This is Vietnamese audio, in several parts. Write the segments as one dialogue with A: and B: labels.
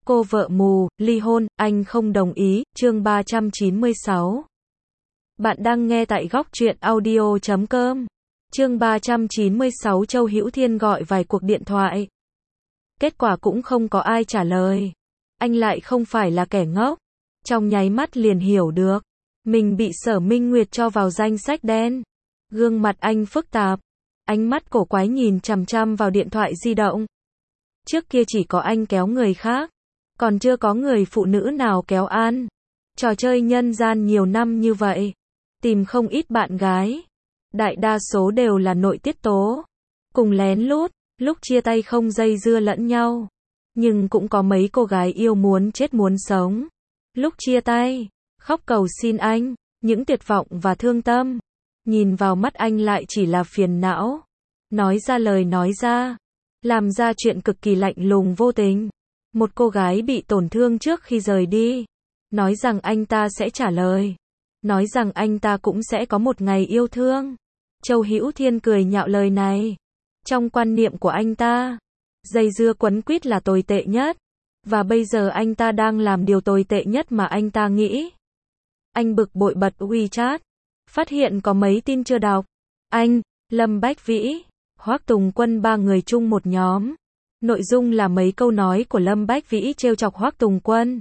A: Cô vợ mù, ly hôn, anh không đồng ý, chương 396. Bạn đang nghe tại góc truyện audio.com. Chương 396 Châu Hữu Thiên gọi vài cuộc điện thoại. Kết quả cũng không có ai trả lời. Anh lại không phải là kẻ ngốc. Trong nháy mắt liền hiểu được. Mình bị Sở Minh Nguyệt cho vào danh sách đen. Gương mặt anh phức tạp. Ánh mắt cổ quái nhìn chằm chằm vào điện thoại di động. Trước kia chỉ có anh kéo người khác. Còn chưa có người phụ nữ nào kéo an. Trò chơi nhân gian nhiều năm như vậy. Tìm không ít bạn gái. Đại đa số đều là nội tiết tố. Cùng lén lút, lúc chia tay không dây dưa lẫn nhau. Nhưng cũng có mấy cô gái yêu muốn chết muốn sống. Lúc chia tay, khóc cầu xin anh, những tuyệt vọng và thương tâm. Nhìn vào mắt anh lại chỉ là phiền não. Nói ra lời nói ra. Làm ra chuyện cực kỳ lạnh lùng vô tình. Một cô gái bị tổn thương trước khi rời đi. Nói rằng anh ta sẽ trả lời. Nói rằng anh ta cũng sẽ có một ngày yêu thương. Châu Hữu Thiên cười nhạo lời này. Trong quan niệm của anh ta, dây dưa quấn quýt là tồi tệ nhất. Và bây giờ anh ta đang làm điều tồi tệ nhất mà anh ta nghĩ. Anh bực bội bật WeChat. Phát hiện có mấy tin chưa đọc. Anh, Lâm Bách Vĩ, Hoắc Tùng Quân ba người chung một nhóm. Nội dung là mấy câu nói của Lâm Bách Vĩ trêu chọc Hoắc Tùng Quân.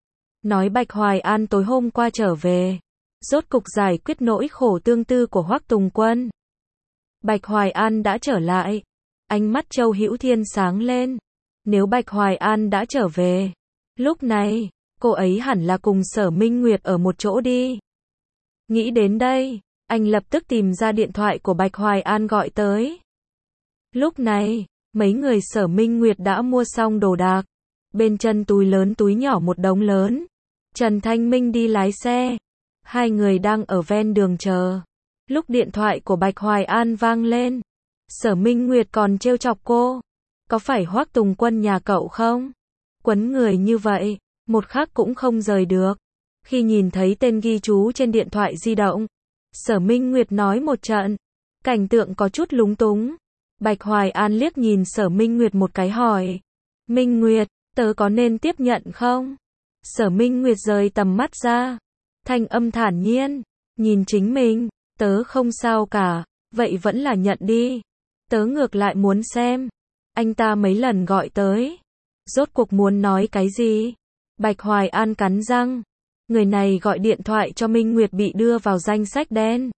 A: Nói Bạch Hoài An tối hôm qua trở về. Rốt cục giải quyết nỗi khổ tương tư của Hoắc Tùng Quân. Bạch Hoài An đã trở lại. Ánh mắt Châu Hữu Thiên sáng lên. Nếu Bạch Hoài An đã trở về. Lúc này, cô ấy hẳn là cùng Sở Minh Nguyệt ở một chỗ đi. Nghĩ đến đây, anh lập tức tìm ra điện thoại của Bạch Hoài An gọi tới. Lúc này, mấy người Sở Minh Nguyệt đã mua xong đồ đạc. Bên chân túi lớn túi nhỏ một đống lớn. Trần Thanh Minh đi lái xe. Hai người đang ở ven đường chờ. Lúc điện thoại của Bạch Hoài An vang lên. Sở Minh Nguyệt còn trêu chọc cô. Có phải Hoắc Tùng Quân nhà cậu không? Quấn người như vậy, một khắc cũng không rời được. Khi nhìn thấy tên ghi chú trên điện thoại di động, Sở Minh Nguyệt nói một trận. Cảnh tượng có chút lúng túng. Bạch Hoài An liếc nhìn Sở Minh Nguyệt một cái hỏi. Minh Nguyệt, tớ có nên tiếp nhận không? Sở Minh Nguyệt rời tầm mắt ra. Thanh âm thản nhiên. Nhìn chính mình, tớ không sao cả. Vậy vẫn là nhận đi. Tớ ngược lại muốn xem. Anh ta mấy lần gọi tới. Rốt cuộc muốn nói cái gì? Bạch Hoài An cắn răng. Người này gọi điện thoại cho Minh Nguyệt bị đưa vào danh sách đen.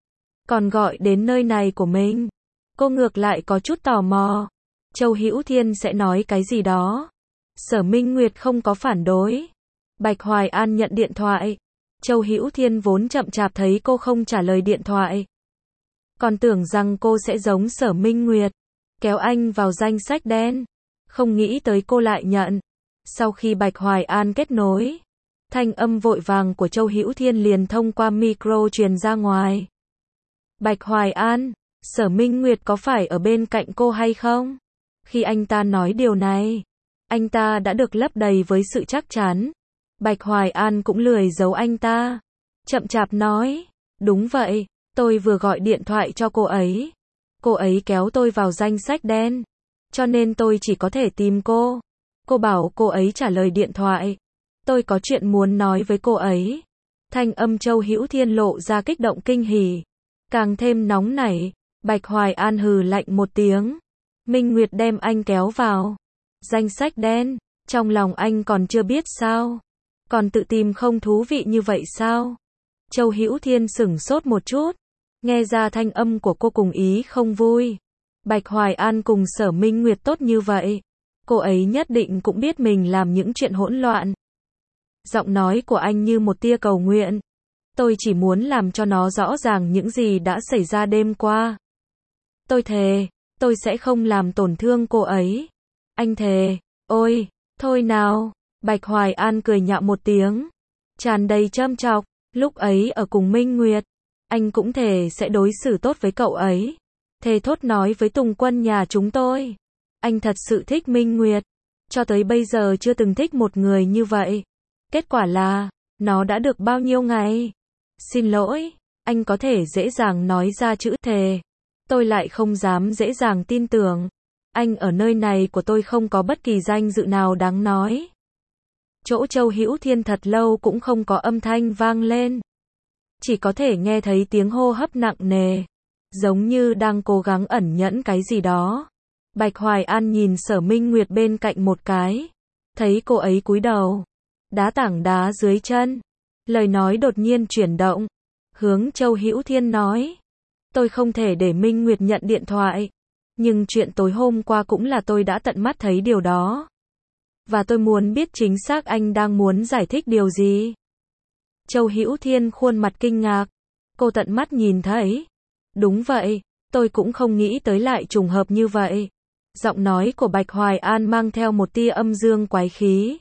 A: Còn gọi đến nơi này của mình. Cô ngược lại có chút tò mò. Châu Hữu Thiên sẽ nói cái gì đó. Sở Minh Nguyệt không có phản đối. Bạch Hoài An nhận điện thoại. Châu Hữu Thiên vốn chậm chạp thấy cô không trả lời điện thoại. Còn tưởng rằng cô sẽ giống Sở Minh Nguyệt. Kéo anh vào danh sách đen. Không nghĩ tới cô lại nhận. Sau khi Bạch Hoài An kết nối. Thanh âm vội vàng của Châu Hữu Thiên liền thông qua micro truyền ra ngoài. Bạch Hoài An, Sở Minh Nguyệt có phải ở bên cạnh cô hay không? Khi anh ta nói điều này, anh ta đã được lấp đầy với sự chắc chắn. Bạch Hoài An cũng lười giấu anh ta. Chậm chạp nói, đúng vậy, tôi vừa gọi điện thoại cho cô ấy. Cô ấy kéo tôi vào danh sách đen. Cho nên tôi chỉ có thể tìm cô. Cô bảo cô ấy trả lời điện thoại. Tôi có chuyện muốn nói với cô ấy. Thanh âm Châu Hữu Thiên lộ ra kích động kinh hỉ. Càng thêm nóng nảy. Bạch Hoài An hừ lạnh một tiếng. Minh Nguyệt đem anh kéo vào danh sách đen. Trong lòng anh còn chưa biết sao? Còn tự tìm không thú vị như vậy sao? Châu Hữu Thiên sửng sốt một chút. Nghe ra thanh âm của cô cùng ý không vui. Bạch Hoài An cùng Sở Minh Nguyệt tốt như vậy. Cô ấy nhất định cũng biết mình làm những chuyện hỗn loạn. Giọng nói của anh như một tia cầu nguyện. Tôi chỉ muốn làm cho nó rõ ràng những gì đã xảy ra đêm qua. Tôi thề, tôi sẽ không làm tổn thương cô ấy. Anh thề, ôi, thôi nào. Bạch Hoài An cười nhạo một tiếng. Tràn đầy châm chọc, lúc ấy ở cùng Minh Nguyệt. Anh cũng thề sẽ đối xử tốt với cậu ấy. Thề thốt nói với Tùng Quân nhà chúng tôi. Anh thật sự thích Minh Nguyệt. Cho tới bây giờ chưa từng thích một người như vậy. Kết quả là, nó đã được bao nhiêu ngày? Xin lỗi, anh có thể dễ dàng nói ra chữ thề. Tôi lại không dám dễ dàng tin tưởng. Anh ở nơi này của tôi không có bất kỳ danh dự nào đáng nói. Chỗ Châu Hữu Thiên thật lâu cũng không có âm thanh vang lên. Chỉ có thể nghe thấy tiếng hô hấp nặng nề, giống như đang cố gắng ẩn nhẫn cái gì đó. Bạch Hoài An nhìn Sở Minh Nguyệt bên cạnh một cái, thấy cô ấy cúi đầu, đá tảng đá dưới chân. Lời nói đột nhiên chuyển động, hướng Châu Hữu Thiên nói, tôi không thể để Minh Nguyệt nhận điện thoại, nhưng chuyện tối hôm qua cũng là tôi đã tận mắt thấy điều đó. Và tôi muốn biết chính xác anh đang muốn giải thích điều gì. Châu Hữu Thiên khuôn mặt kinh ngạc, cô tận mắt nhìn thấy. Đúng vậy, tôi cũng không nghĩ tới lại trùng hợp như vậy. Giọng nói của Bạch Hoài An mang theo một tia âm dương quái khí,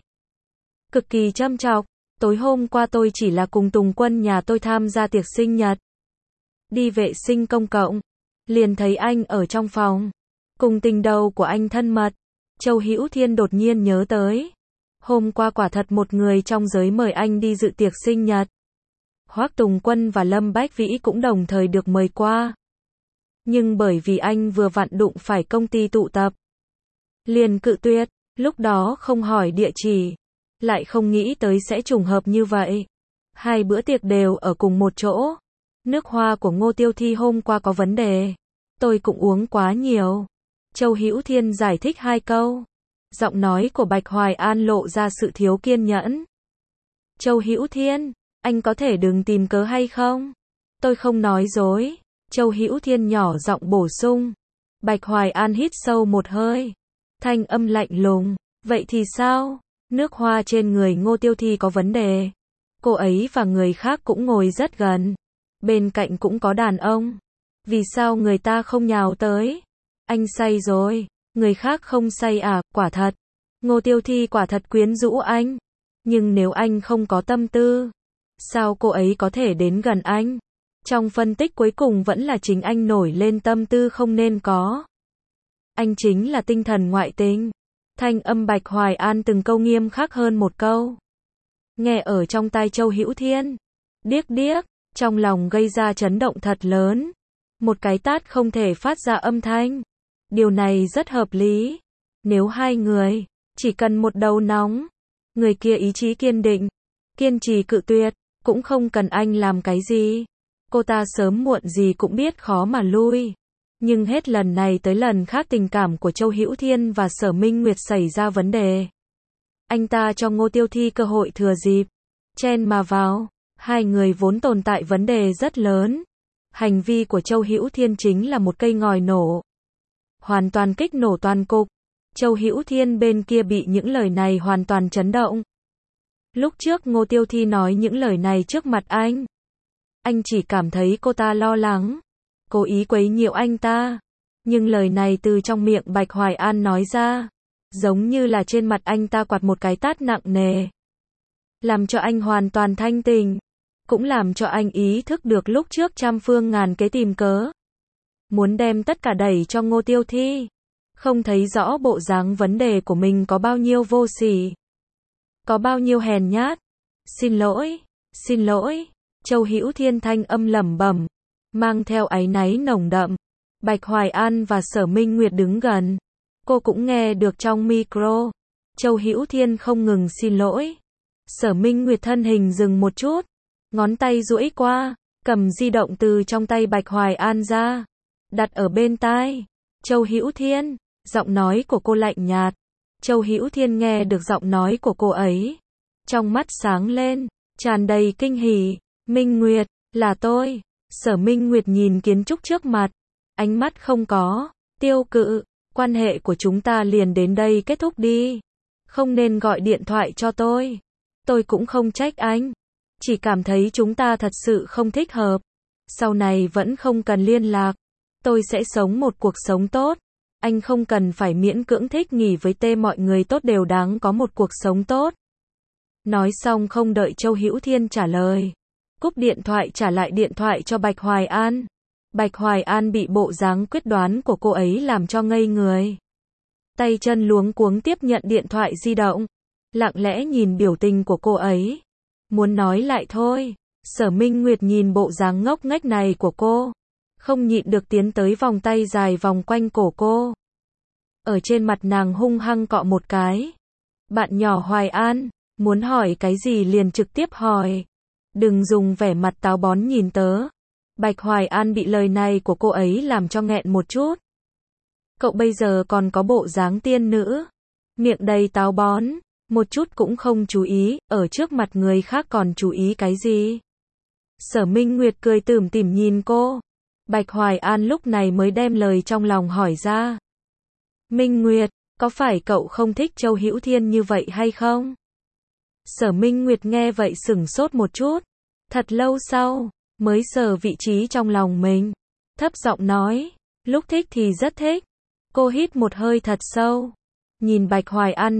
A: cực kỳ châm chọc. Tối hôm qua tôi chỉ là cùng Tùng Quân nhà tôi tham gia tiệc sinh nhật. Đi vệ sinh công cộng, liền thấy anh ở trong phòng, cùng tình đầu của anh thân mật. Châu Hữu Thiên đột nhiên nhớ tới, hôm qua quả thật một người trong giới mời anh đi dự tiệc sinh nhật. Hoắc Tùng Quân và Lâm Bách Vĩ cũng đồng thời được mời qua. Nhưng bởi vì anh vừa vặn đụng phải công ty tụ tập, liền cự tuyệt, lúc đó không hỏi địa chỉ, lại không nghĩ tới sẽ trùng hợp như vậy. Hai bữa tiệc đều ở cùng một chỗ. Nước hoa của Ngô Tiêu Thi hôm qua có vấn đề, tôi cũng uống quá nhiều. Châu Hữu Thiên giải thích hai câu. Giọng nói của Bạch Hoài An lộ ra sự thiếu kiên nhẫn. Châu Hữu Thiên, anh có thể đừng tìm cớ hay không? Tôi không nói dối. Châu Hữu Thiên nhỏ giọng bổ sung. Bạch Hoài An hít sâu một hơi, thanh âm lạnh lùng. Vậy thì sao? Nước hoa trên người Ngô Tiêu Thi có vấn đề. Cô ấy và người khác cũng ngồi rất gần. Bên cạnh cũng có đàn ông. Vì sao người ta không nhào tới? Anh say rồi. Người khác không say à? Quả thật. Ngô Tiêu Thi quả thật quyến rũ anh. Nhưng nếu anh không có tâm tư, sao cô ấy có thể đến gần anh? Trong phân tích cuối cùng vẫn là chính anh nổi lên tâm tư không nên có. Anh chính là tinh thần ngoại tình. Thanh âm Bạch Hoài An từng câu nghiêm khắc hơn một câu. Nghe ở trong tai Châu Hữu Thiên, điếc điếc, trong lòng gây ra chấn động thật lớn. Một cái tát không thể phát ra âm thanh. Điều này rất hợp lý. Nếu hai người chỉ cần một đầu nóng, người kia ý chí kiên định, kiên trì cự tuyệt, cũng không cần anh làm cái gì. Cô ta sớm muộn gì cũng biết khó mà lui. Nhưng hết lần này tới lần khác tình cảm của Châu Hữu Thiên và Sở Minh Nguyệt xảy ra vấn đề. Anh ta cho Ngô Tiêu Thi cơ hội thừa dịp, chen mà vào. Hai người vốn tồn tại vấn đề rất lớn. Hành vi của Châu Hữu Thiên chính là một cây ngòi nổ, hoàn toàn kích nổ toàn cục. Châu Hữu Thiên bên kia bị những lời này hoàn toàn chấn động. Lúc trước Ngô Tiêu Thi nói những lời này trước mặt anh chỉ cảm thấy cô ta lo lắng, cố ý quấy nhiễu anh ta. Nhưng lời này từ trong miệng Bạch Hoài An nói ra, giống như là trên mặt anh ta quạt một cái tát nặng nề, làm cho anh hoàn toàn thanh tỉnh, cũng làm cho anh ý thức được lúc trước trăm phương ngàn kế tìm cớ, muốn đem tất cả đẩy cho Ngô Tiêu Thi, không thấy rõ bộ dáng vấn đề của mình có bao nhiêu vô sỉ, có bao nhiêu hèn nhát. Xin lỗi. Châu Hữu Thiên thanh âm lẩm bẩm, mang theo áy náy nồng đậm. Bạch Hoài An và Sở Minh Nguyệt đứng gần, cô cũng nghe được trong micro. Châu Hữu Thiên không ngừng xin lỗi. Sở Minh Nguyệt thân hình dừng một chút, ngón tay duỗi qua, cầm di động từ trong tay Bạch Hoài An ra, đặt ở bên tai. Châu Hữu Thiên, giọng nói của cô lạnh nhạt. Châu Hữu Thiên nghe được giọng nói của cô ấy, trong mắt sáng lên, tràn đầy kinh hỉ. Minh Nguyệt, là tôi. Sở Minh Nguyệt nhìn kiến trúc trước mặt, ánh mắt không có tiêu cự. Quan hệ của chúng ta liền đến đây kết thúc đi. Không nên gọi điện thoại cho tôi. Tôi cũng không trách anh. Chỉ cảm thấy chúng ta thật sự không thích hợp. Sau này vẫn không cần liên lạc. Tôi sẽ sống một cuộc sống tốt. Anh không cần phải miễn cưỡng thích nghỉ với mọi người tốt đều đáng có một cuộc sống tốt. Nói xong không đợi Châu Hữu Thiên trả lời, cúp điện thoại trả lại điện thoại cho Bạch Hoài An. Bạch Hoài An bị bộ dáng quyết đoán của cô ấy làm cho ngây người. Tay chân luống cuống tiếp nhận điện thoại di động, lặng lẽ nhìn biểu tình của cô ấy. Muốn nói lại thôi. Sở Minh Nguyệt nhìn bộ dáng ngốc nghếch này của cô, không nhịn được tiến tới vòng tay dài vòng quanh cổ cô. Ở trên mặt nàng hung hăng cọ một cái. Bạn nhỏ Hoài An, Muốn hỏi cái gì liền trực tiếp hỏi. Đừng dùng vẻ mặt táo bón nhìn tớ. Bạch Hoài An bị lời này của cô ấy làm cho nghẹn một chút. Cậu bây giờ còn có bộ dáng tiên nữ. Miệng đầy táo bón. Một chút cũng không chú ý, ở trước mặt người khác còn chú ý cái gì. Sở Minh Nguyệt cười tủm tỉm nhìn cô. Bạch Hoài An lúc này mới đem lời trong lòng hỏi ra. Minh Nguyệt, có phải cậu không thích Châu Hữu Thiên như vậy hay không? Sở Minh Nguyệt nghe vậy sửng sốt một chút. Thật lâu sau, mới sờ vị trí trong lòng mình. Thấp giọng nói, lúc thích thì rất thích. Cô hít một hơi thật sâu. Nhìn Bạch Hoài An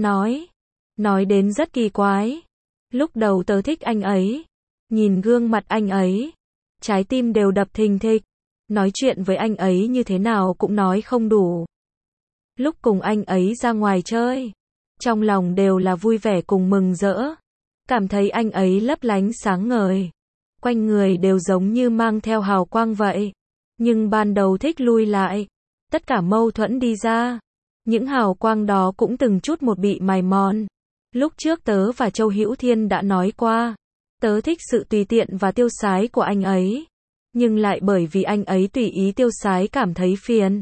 A: nói đến rất kỳ quái. Lúc đầu tớ thích anh ấy. Nhìn gương mặt anh ấy, trái tim đều đập thình thịch. Nói chuyện với anh ấy như thế nào cũng nói không đủ. Lúc cùng anh ấy ra ngoài chơi, trong lòng đều là vui vẻ cùng mừng rỡ. Cảm thấy anh ấy lấp lánh sáng ngời. Quanh người đều giống như mang theo hào quang vậy. Nhưng ban đầu thích lui lại. Tất cả mâu thuẫn đi ra. Những hào quang đó cũng từng chút một bị mài mòn. Lúc trước tớ và Châu Hữu Thiên đã nói qua. Tớ thích sự tùy tiện và tiêu sái của anh ấy. Nhưng lại bởi vì anh ấy tùy ý tiêu sái cảm thấy phiền.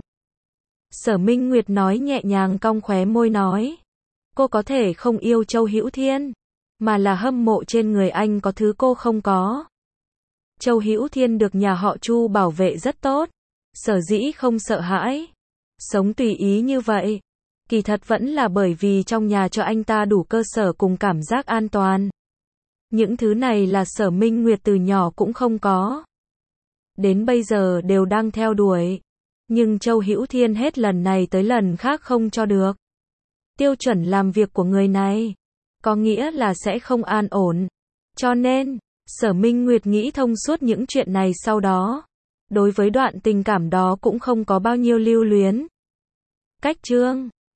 A: Sở Minh Nguyệt nói nhẹ nhàng cong khóe môi nói. Cô có thể không yêu Châu Hữu Thiên. Mà là hâm mộ trên người anh có thứ cô không có. Châu Hữu Thiên được nhà họ Chu bảo vệ rất tốt. Sở dĩ không sợ hãi. Sống tùy ý như vậy. Kỳ thật vẫn là bởi vì trong nhà cho anh ta đủ cơ sở cùng cảm giác an toàn. Những thứ này là Sở Minh Nguyệt từ nhỏ cũng không có. Đến bây giờ đều đang theo đuổi. Nhưng Châu Hữu Thiên hết lần này tới lần khác không cho được. Tiêu chuẩn làm việc của người này có nghĩa là sẽ không an ổn. Cho nên, Sở Minh Nguyệt nghĩ thông suốt những chuyện này sau đó. Đối với đoạn tình cảm đó cũng không có bao nhiêu lưu luyến. Cách chương